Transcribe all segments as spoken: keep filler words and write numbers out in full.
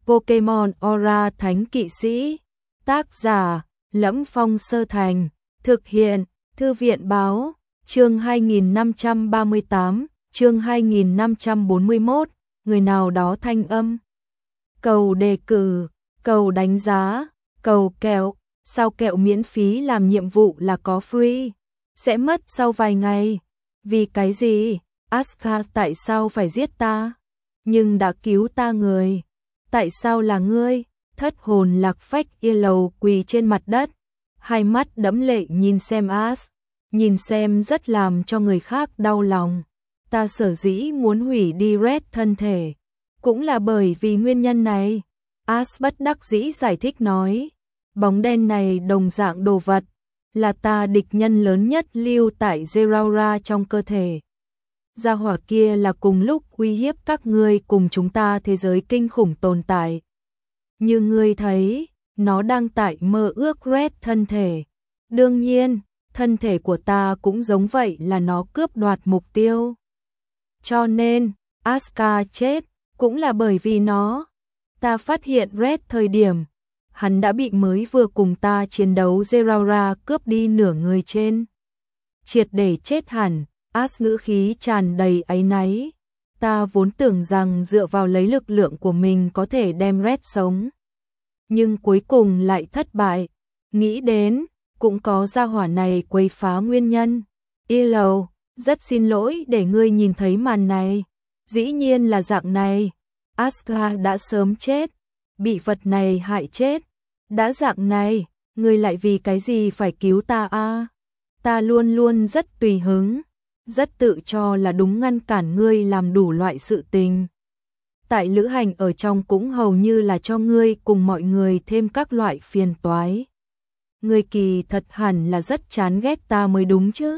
Pokemon Aura Thánh Kỵ Sĩ. Tác giả: Lẫm Phong Sơ Thành. Thực hiện: Thư viện báo. Chương hai nghìn năm trăm ba mươi tám, chương hai nghìn năm trăm bốn mươi mốt, người nào đó thanh âm. Cầu đề cử, cầu đánh giá, cầu kẹo, sao kẹo miễn phí làm nhiệm vụ là có free, sẽ mất sau vài ngày. Vì cái gì? Asuka, tại sao phải giết ta? Nhưng đã cứu ta người. Tại sao là ngươi? Thất hồn lạc phách Yellow quỳ trên mặt đất, hai mắt đẫm lệ nhìn xem As, nhìn xem rất làm cho người khác đau lòng. Ta sở dĩ muốn hủy đi Red thân thể, cũng là bởi vì nguyên nhân này. As bất đắc dĩ giải thích nói, bóng đen này đồng dạng đồ vật, là ta địch nhân lớn nhất lưu tại Zeraora trong cơ thể. Gia hỏa kia là cùng lúc uy hiếp các ngươi cùng chúng ta thế giới kinh khủng tồn tại. Như ngươi thấy, nó đang tại mơ ước Red thân thể. Đương nhiên, thân thể của ta cũng giống vậy, là nó cướp đoạt mục tiêu. Cho nên, Asuka chết, cũng là bởi vì nó. Ta phát hiện Red thời điểm, hắn đã bị mới vừa cùng ta chiến đấu Zeraora cướp đi nửa người trên. Triệt để chết hẳn. As ngữ khí tràn đầy áy náy. Ta vốn tưởng rằng dựa vào lấy lực lượng của mình có thể đem Red sống, nhưng cuối cùng lại thất bại. Nghĩ đến, cũng có gia hỏa này quấy phá nguyên nhân. Yellow, rất xin lỗi để ngươi nhìn thấy màn này. Dĩ nhiên là dạng này. Asuka đã sớm chết, bị vật này hại chết. Đã dạng này, ngươi lại vì cái gì phải cứu ta a? À? Ta luôn luôn rất tùy hứng, rất tự cho là đúng, ngăn cản ngươi làm đủ loại sự tình. Tại lữ hành ở trong cũng hầu như là cho ngươi cùng mọi người thêm các loại phiền toái. Ngươi kỳ thật hẳn là rất chán ghét ta mới đúng chứ.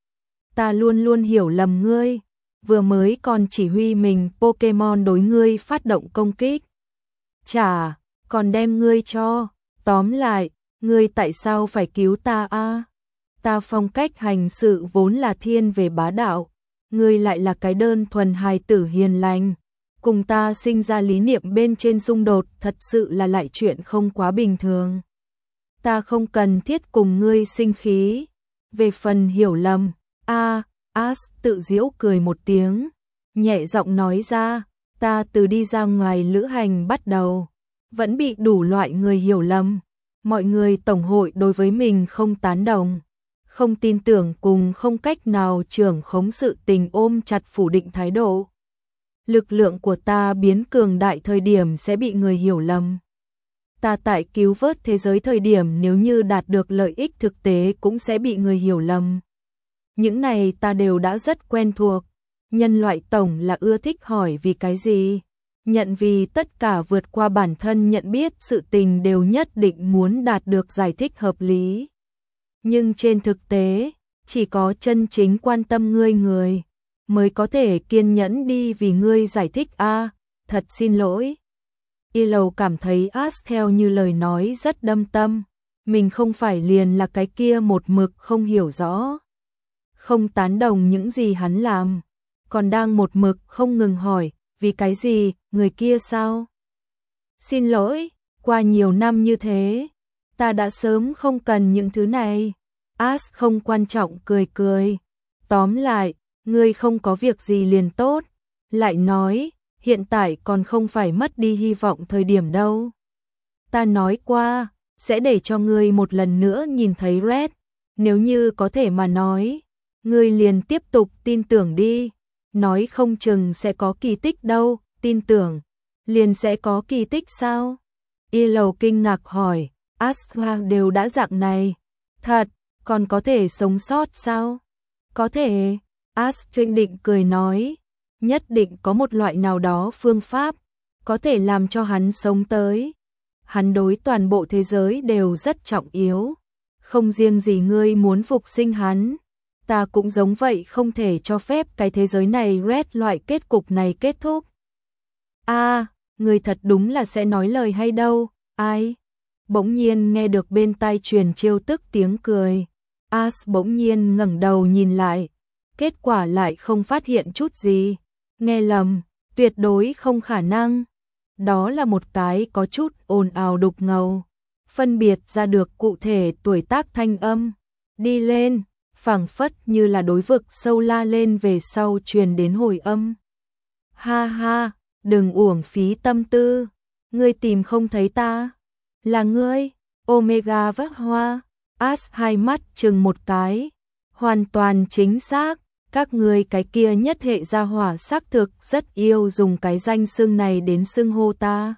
Ta luôn luôn hiểu lầm ngươi, vừa mới còn chỉ huy mình Pokemon đối ngươi phát động công kích. Chả, còn đem ngươi cho. Tóm lại, ngươi tại sao phải cứu ta a? À? Ta phong cách hành sự vốn là thiên về bá đạo, ngươi lại là cái đơn thuần hài tử hiền lành. Cùng ta sinh ra lý niệm bên trên xung đột, thật sự là lại chuyện không quá bình thường. Ta không cần thiết cùng ngươi sinh khí. Về phần hiểu lầm, a, As tự giễu cười một tiếng, nhẹ giọng nói ra, ta từ đi ra ngoài lữ hành bắt đầu, vẫn bị đủ loại người hiểu lầm. Mọi người tổng hội đối với mình không tán đồng, không tin tưởng cùng không cách nào trưởng khống sự tình ôm chặt phủ định thái độ. Lực lượng của ta biến cường đại thời điểm sẽ bị người hiểu lầm. Ta tại cứu vớt thế giới thời điểm nếu như đạt được lợi ích thực tế cũng sẽ bị người hiểu lầm. Những này ta đều đã rất quen thuộc. Nhân loại tổng là ưa thích hỏi vì cái gì, nhận vì tất cả vượt qua bản thân nhận biết sự tình đều nhất định muốn đạt được giải thích hợp lý. Nhưng trên thực tế, chỉ có chân chính quan tâm ngươi người mới có thể kiên nhẫn đi vì ngươi giải thích a. À, thật xin lỗi. Yellow cảm thấy As theo như lời nói rất đâm tâm, mình không phải liền là cái kia một mực không hiểu rõ, không tán đồng những gì hắn làm, còn đang một mực không ngừng hỏi, vì cái gì, người kia sao? Xin lỗi, qua nhiều năm như thế, ta đã sớm không cần những thứ này. As không quan trọng cười cười. Tóm lại, ngươi không có việc gì liền tốt. Lại nói, hiện tại còn không phải mất đi hy vọng thời điểm đâu. Ta nói qua, sẽ để cho ngươi một lần nữa nhìn thấy Red. Nếu như có thể mà nói, ngươi liền tiếp tục tin tưởng đi. Nói không chừng sẽ có kỳ tích đâu. Tin tưởng, liền sẽ có kỳ tích sao? Yellow kinh ngạc hỏi, Asuka đều đã dạng này. Thật, còn có thể sống sót sao? Có thể. As kinh định cười nói, nhất định có một loại nào đó phương pháp, có thể làm cho hắn sống tới. Hắn đối toàn bộ thế giới đều rất trọng yếu, không riêng gì ngươi muốn phục sinh hắn, ta cũng giống vậy, không thể cho phép cái thế giới này Red loại kết cục này kết thúc. A, à, ngươi thật đúng là sẽ nói lời hay đâu, ai? Bỗng nhiên nghe được bên tai truyền trêu tức tiếng cười. As bỗng nhiên ngẩng đầu nhìn lại, kết quả lại không phát hiện chút gì. Nghe lầm, tuyệt đối không khả năng. đó là một cái có chút ồn ào đục ngầu, phân biệt ra được cụ thể tuổi tác thanh âm, đi lên, phảng phất như là đối vực sâu la lên về sau truyền đến hồi âm. Ha ha, đừng uổng phí tâm tư, ngươi tìm không thấy ta, là ngươi, Omega vắt hoa, As hai mắt chừng một cái, hoàn toàn chính xác, các ngươi cái kia nhất hệ gia hỏa xác thực rất yêu dùng cái danh xưng này đến xưng hô ta.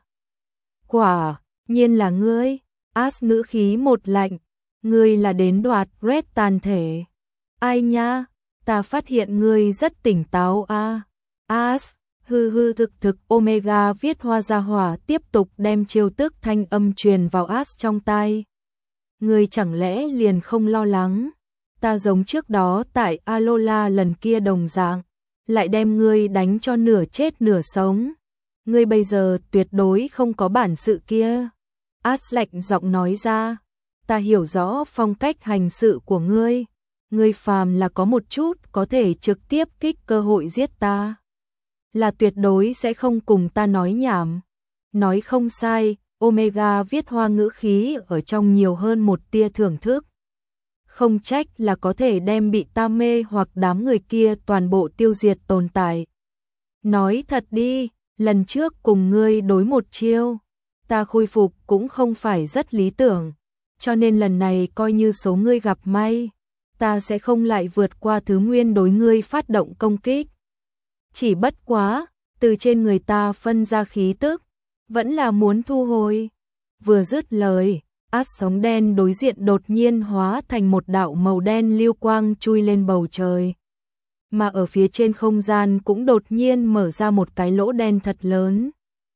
Quả nhiên là ngươi, As ngữ khí một lạnh, ngươi là đến đoạt Red tàn thể. Ai nha, ta phát hiện ngươi rất tỉnh táo a. À. As, hư hư thực thực Omega viết hoa gia hỏa tiếp tục đem chiêu tức thanh âm truyền vào As trong tai. Ngươi chẳng lẽ liền không lo lắng, ta giống trước đó tại Alola lần kia đồng dạng, lại đem ngươi đánh cho nửa chết nửa sống. Ngươi bây giờ tuyệt đối không có bản sự kia. As lạnh giọng nói ra, ta hiểu rõ phong cách hành sự của ngươi. Ngươi phàm là có một chút có thể trực tiếp kích cơ hội giết ta, là tuyệt đối sẽ không cùng ta nói nhảm. Nói không sai, Omega viết hoa ngữ khí ở trong nhiều hơn một tia thưởng thức. Không trách là có thể đem bị ta mê hoặc đám người kia toàn bộ tiêu diệt tồn tại. Nói thật đi, lần trước cùng ngươi đối một chiêu, ta khôi phục cũng không phải rất lý tưởng, cho nên lần này coi như số ngươi gặp may, ta sẽ không lại vượt qua thứ nguyên đối ngươi phát động công kích. Chỉ bất quá, từ trên người ta phân ra khí tức, vẫn là muốn thu hồi. Vừa dứt lời, As sóng đen đối diện đột nhiên hóa thành một đạo màu đen lưu quang chui lên bầu trời. Mà ở phía trên không gian cũng đột nhiên mở ra một cái lỗ đen thật lớn.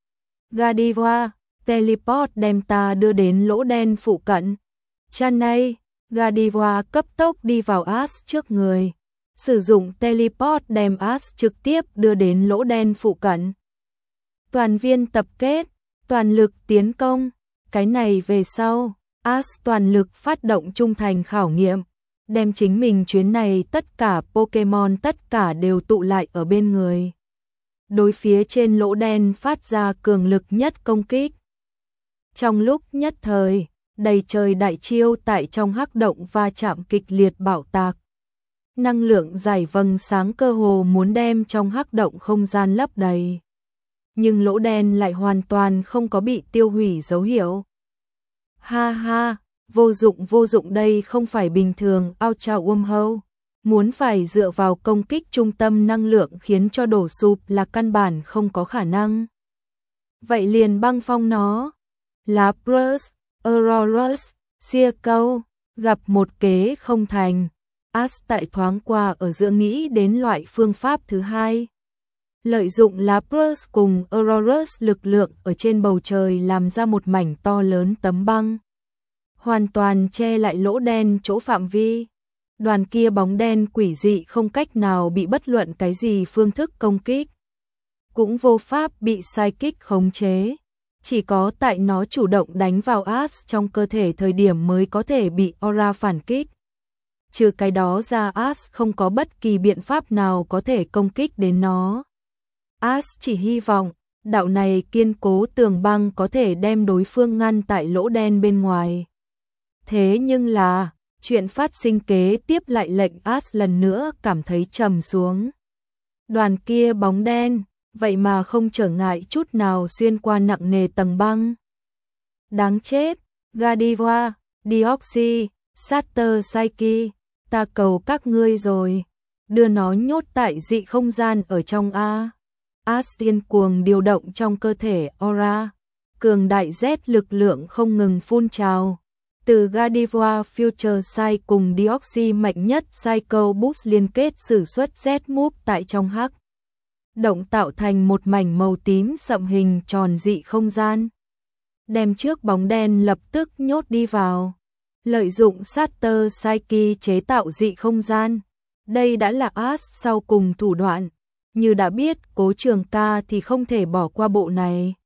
Godiva, teleport đem ta đưa đến lỗ đen phụ cận. Chan này, Godiva cấp tốc đi vào As trước người, sử dụng teleport đem As trực tiếp đưa đến lỗ đen phụ cận. Toàn viên tập kết, toàn lực tiến công. Cái này về sau, As toàn lực phát động trung thành khảo nghiệm, đem chính mình chuyến này tất cả Pokemon tất cả đều tụ lại ở bên người. Đối phía trên lỗ đen phát ra cường lực nhất công kích. Trong lúc nhất thời, đầy trời đại chiêu tại trong hắc động va chạm kịch liệt bạo tạc. Năng lượng giải vầng sáng cơ hồ muốn đem trong hắc động không gian lấp đầy. Nhưng lỗ đen lại hoàn toàn không có bị tiêu hủy dấu hiệu. Ha ha, vô dụng vô dụng, đây không phải bình thường Ultra Wormhole, muốn phải dựa vào công kích trung tâm năng lượng khiến cho đổ sụp là căn bản không có khả năng. Vậy liền băng phong nó. Lapras, Aurorus, Circle, gặp một kế không thành. As tại thoáng qua ở giữa nghĩ đến loại phương pháp thứ hai. Lợi dụng Lapras cùng Aurorus lực lượng ở trên bầu trời làm ra một mảnh to lớn tấm băng, hoàn toàn che lại lỗ đen chỗ phạm vi. Đoàn kia bóng đen quỷ dị không cách nào bị bất luận cái gì phương thức công kích, cũng vô pháp bị sai kích khống chế. Chỉ có tại nó chủ động đánh vào As trong cơ thể thời điểm mới có thể bị Aura phản kích. Trừ cái đó ra As không có bất kỳ biện pháp nào có thể công kích đến nó. As chỉ hy vọng, đạo này kiên cố tường băng có thể đem đối phương ngăn tại lỗ đen bên ngoài. Thế nhưng là, chuyện phát sinh kế tiếp lại lệnh As lần nữa cảm thấy trầm xuống. Đoàn kia bóng đen, vậy mà không trở ngại chút nào xuyên qua nặng nề tầng băng. Đáng chết, Godiva, Deoxys, Satter Psyche, ta cầu các ngươi rồi, đưa nó nhốt tại dị không gian ở trong A. As điên cuồng điều động trong cơ thể Aura, cường đại Z lực lượng không ngừng phun trào. Từ Godiva Future Sight cùng Deoxys mạnh nhất Psycho Boost liên kết sử xuất Z move tại trong hắc động tạo thành một mảnh màu tím sậm hình tròn dị không gian. Đem trước bóng đen lập tức nhốt đi vào. Lợi dụng Satter Psyche chế tạo dị không gian. Đây đã là As sau cùng thủ đoạn. Như đã biết Cố Trường Ca thì không thể bỏ qua bộ này.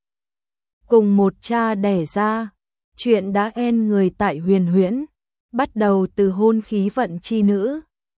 Cùng một cha đẻ ra, chuyện đã end người tại Huyền Huyễn, bắt đầu từ hôn khí vận chi nữ.